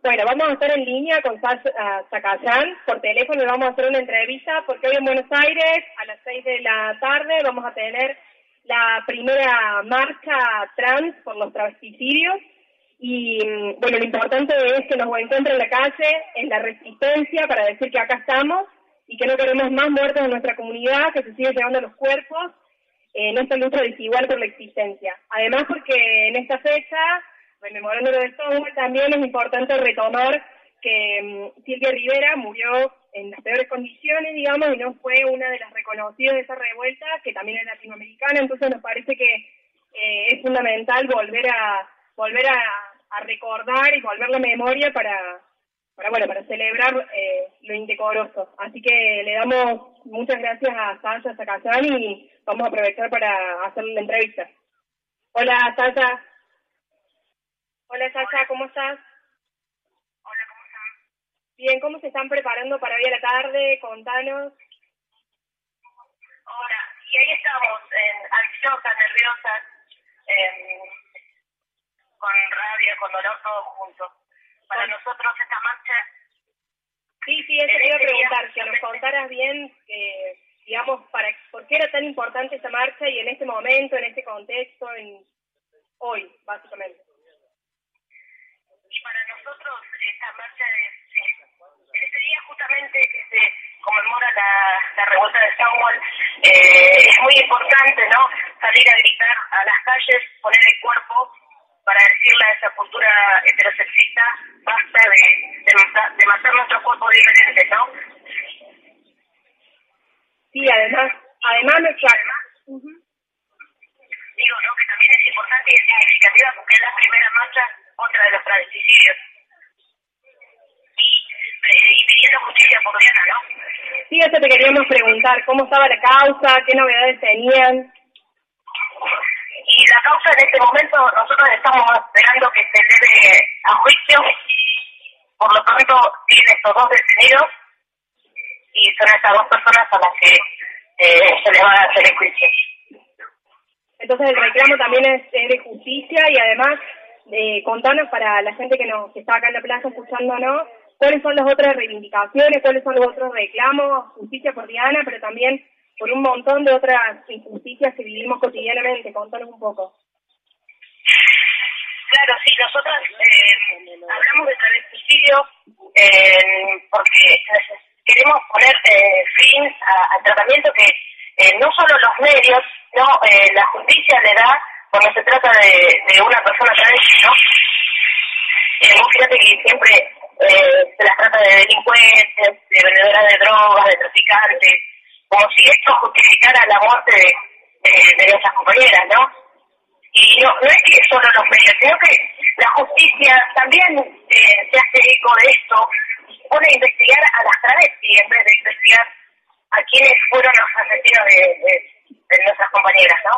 Bueno, vamos a estar en línea con Zacayán, por teléfono le vamos a hacer una entrevista, porque hoy en Buenos Aires, a las 6 de la tarde, vamos a tener la primera marcha trans por los travesticidios, y bueno, lo importante es que nos encuentren en la calle, en la resistencia, para decir que acá estamos, y que no queremos más muertos en nuestra comunidad, que se sigue llevando los cuerpos, en esta lucha desigual por la existencia. Además, porque en esta fecha, rememorando lo de Stonewall, también es importante retomar que Silvia Rivera murió en las peores condiciones, digamos, y no fue una de las reconocidas de esa revuelta, que también es latinoamericana. Entonces nos parece que es fundamental volver a recordar y volver la memoria para celebrar lo indecoroso. Así que le damos muchas gracias a Sasha Zacayán y vamos a aprovechar para hacer la entrevista. Hola, Sasha. Hola, Sasha, ¿cómo estás? Hola, ¿cómo están? Bien, ¿cómo se están preparando para hoy a la tarde? Contanos. Hola, y ahí estamos, ansiosas, nerviosas, con rabia, con dolor, todos juntos. Para nosotros esta marcha... Sí, eso te iba a preguntar, que nos contaras bien, digamos, por qué era tan importante esta marcha y en este momento, en este contexto, hoy, básicamente. Y para nosotros esta marcha ese día justamente que se conmemora la revuelta de Stonewall, es muy importante, ¿no? Salir a gritar a las calles, poner el cuerpo para decirle a esa cultura heterosexista, basta de matar nuestros cuerpos diferentes, ¿no? Sí, además Digo, ¿no? Que también es importante y es significativa porque es la primera marcha contra los travesticidios. Y pidiendo justicia por Diana, ¿no? Sí, eso te queríamos preguntar, ¿cómo estaba la causa? ¿Qué novedades tenían? Y la causa en este momento, nosotros estamos esperando que se lleve a juicio. Por lo tanto, tienen estos dos detenidos y son estas dos personas a las que se les va a hacer el juicio. Entonces el reclamo también es de justicia y además contanos para la gente que está acá en la plaza escuchándonos, cuáles son las otras reivindicaciones, cuáles son los otros reclamos, justicia por Diana, pero también por un montón de otras injusticias que vivimos cotidianamente. Contanos un poco. Claro, sí, nosotros hablamos de travesticidio porque queremos poner fin al tratamiento que no solo los medios, no la justicia le da cuando se trata de una persona travesti, ¿no? Vos fíjate que siempre se las trata de delincuentes, de vendedoras de drogas, de traficantes, como si esto justificara la muerte de nuestras compañeras, ¿no? Y no es que solo los medios, sino que la justicia también se hace eco de esto, pone a investigar a las travestis en vez de investigar a quienes fueron los asesinos de nuestras compañeras, ¿no?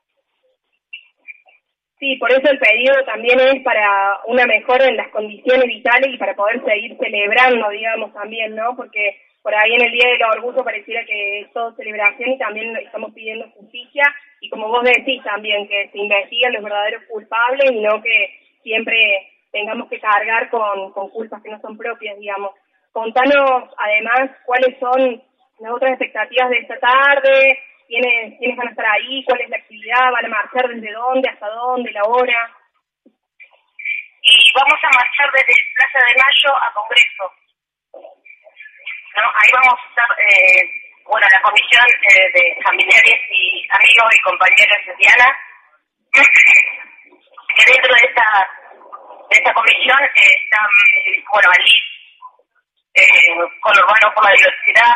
Sí, por eso el pedido también es para una mejora en las condiciones vitales y para poder seguir celebrando, digamos, también, ¿no? Porque por ahí en el Día del Orgullo pareciera que es todo celebración y también estamos pidiendo justicia y como vos decís también, que se investiguen los verdaderos culpables y no que siempre tengamos que cargar con culpas que no son propias, digamos. Contanos además cuáles son las otras expectativas de esta tarde, quiénes van a estar ahí, cuál es la actividad, van a marchar desde dónde, hasta dónde, la hora. Y vamos a marchar desde Plaza de Mayo a Congreso. ¿No? Ahí vamos a estar, la comisión de familiares y amigos y compañeros de Diana, que dentro de esta comisión están, Alice, con Urbano por la Diversidad,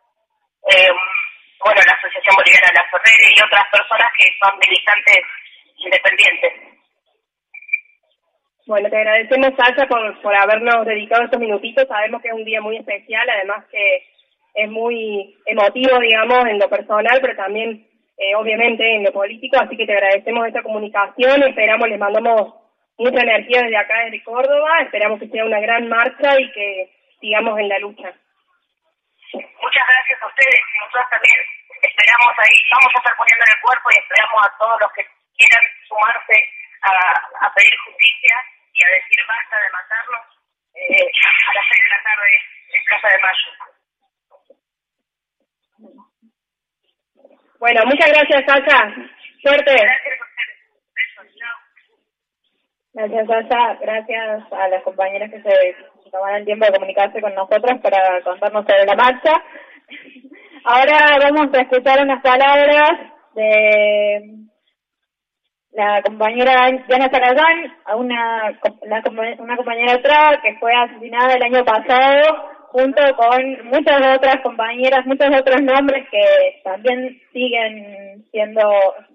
la Asociación Boliviana de la Ferrera y otras personas que son militantes independientes. Bueno, te agradecemos, Sasha, por habernos dedicado estos minutitos. Sabemos que es un día muy especial, además que es muy emotivo, digamos, en lo personal, pero también, obviamente, en lo político. Así que te agradecemos esta comunicación. Esperamos, les mandamos mucha energía desde acá, desde Córdoba. Esperamos que sea una gran marcha y que sigamos en la lucha. Muchas gracias a ustedes. Nosotros también esperamos ahí, vamos a estar poniendo en el cuerpo y esperamos a todos los que quieran sumarse a pedir justicia y a decir basta de matarnos, a las 6 de la tarde en Plaza de Mayo. Bueno, muchas gracias, Sasha. Suerte. Gracias, Sasha. Gracias a las compañeras que se tomaron el tiempo de comunicarse con nosotros para contarnos sobre la marcha. Ahora vamos a escuchar unas palabras de la compañera Diana Zacayán, una compañera trans que fue asesinada el año pasado, junto con muchas otras compañeras, muchos otros nombres que también siguen siendo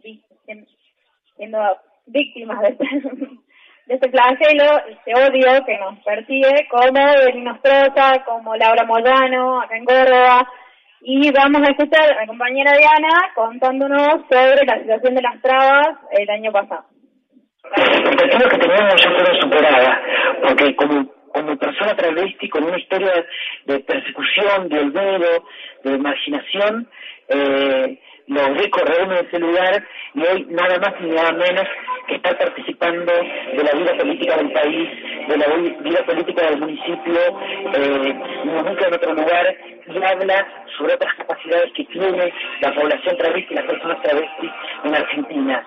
víctimas de este flagelo, este odio que nos persigue, como Belín Nostroza, como Laura Moyano, acá en Córdoba. Y vamos a escuchar a la compañera Diana contándonos sobre la situación de las trabas el año pasado. Las expectativas que teníamos ya fueron superadas, porque como persona travesti con una historia de persecución, de olvido, de marginación, logré correrme de ese lugar y hoy nada más ni nada menos que estar participando de la vida política del país, de la vida política del municipio, me ubica en otro lugar y habla sobre otras capacidades que tiene la población travesti y las personas travestis en Argentina.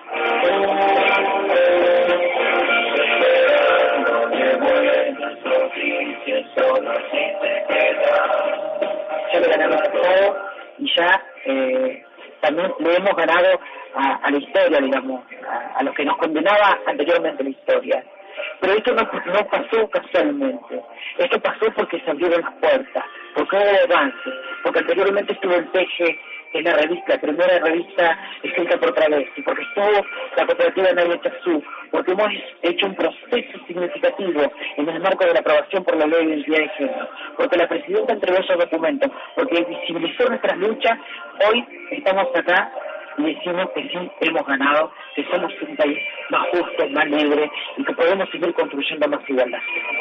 Ya le ganamos a todo y ya también le hemos ganado a la historia, digamos, a lo que nos condenaba anteriormente la historia. Pero esto no pasó casualmente, esto pasó porque se abrieron las puertas, porque hubo avance, porque anteriormente estuvo el Teje en la revista, la primera revista escrita por travesti, porque estuvo la cooperativa Nadia Chazú, porque hemos hecho un proceso significativo en el marco de la aprobación por la ley de identidad de género, porque la presidenta entregó esos documentos, porque visibilizó nuestras luchas. Hoy estamos acá y decimos que sí, hemos ganado, que somos un país más justo, más libre y que podemos seguir construyendo más igualdad.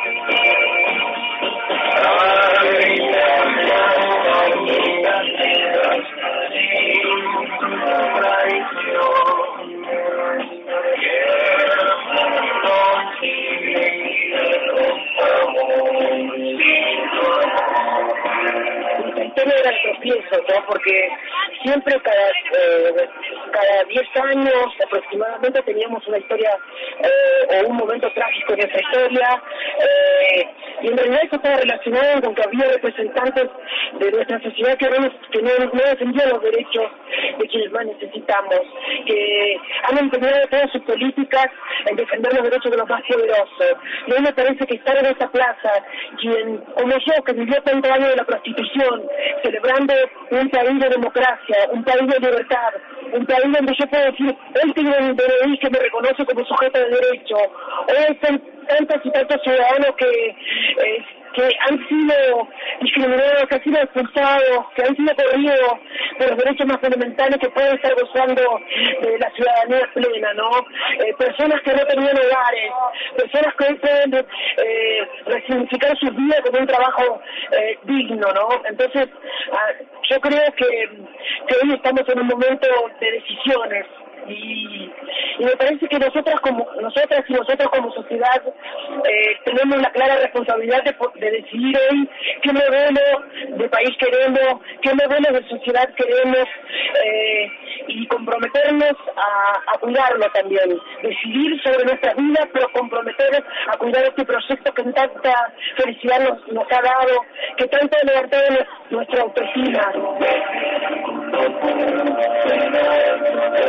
La historia era el tropiezo, ¿no? Porque siempre cada 10 años aproximadamente teníamos una historia o un momento trágico en nuestra historia, y en realidad eso estaba relacionado con que había representantes de nuestra sociedad que no defendían los derechos de quienes más necesitamos, que han empeñado todas sus políticas en defender los derechos de los más poderosos. Y a mí me parece que estar en esta plaza, quien, como yo, que vivió 30 años de la prostitución, celebrando un país de democracia, un país de libertad, un país donde yo puedo decir, hoy tengo un DNI que me reconoce como sujeto de derecho, hoy hay tantos y tantos ciudadanos que han sido discriminados, que han sido expulsados, que han sido corridos de los derechos más fundamentales, que pueden estar gozando de la ciudadanía plena, ¿no? Personas que no tenían hogares, personas que hoy pueden resignificar sus vidas con un trabajo digno, ¿no? Entonces, yo creo que hoy estamos en un momento de decisiones. Y me parece que nosotras y nosotros como sociedad tenemos la clara responsabilidad de decidir hoy qué modelo de país queremos, qué modelo de sociedad queremos, y comprometernos a cuidarlo también, decidir sobre nuestra vida, pero comprometernos a cuidar este proyecto que tanta felicidad nos ha dado, que tanto ha levantado nuestra autoestima.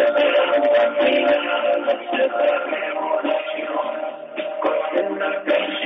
Con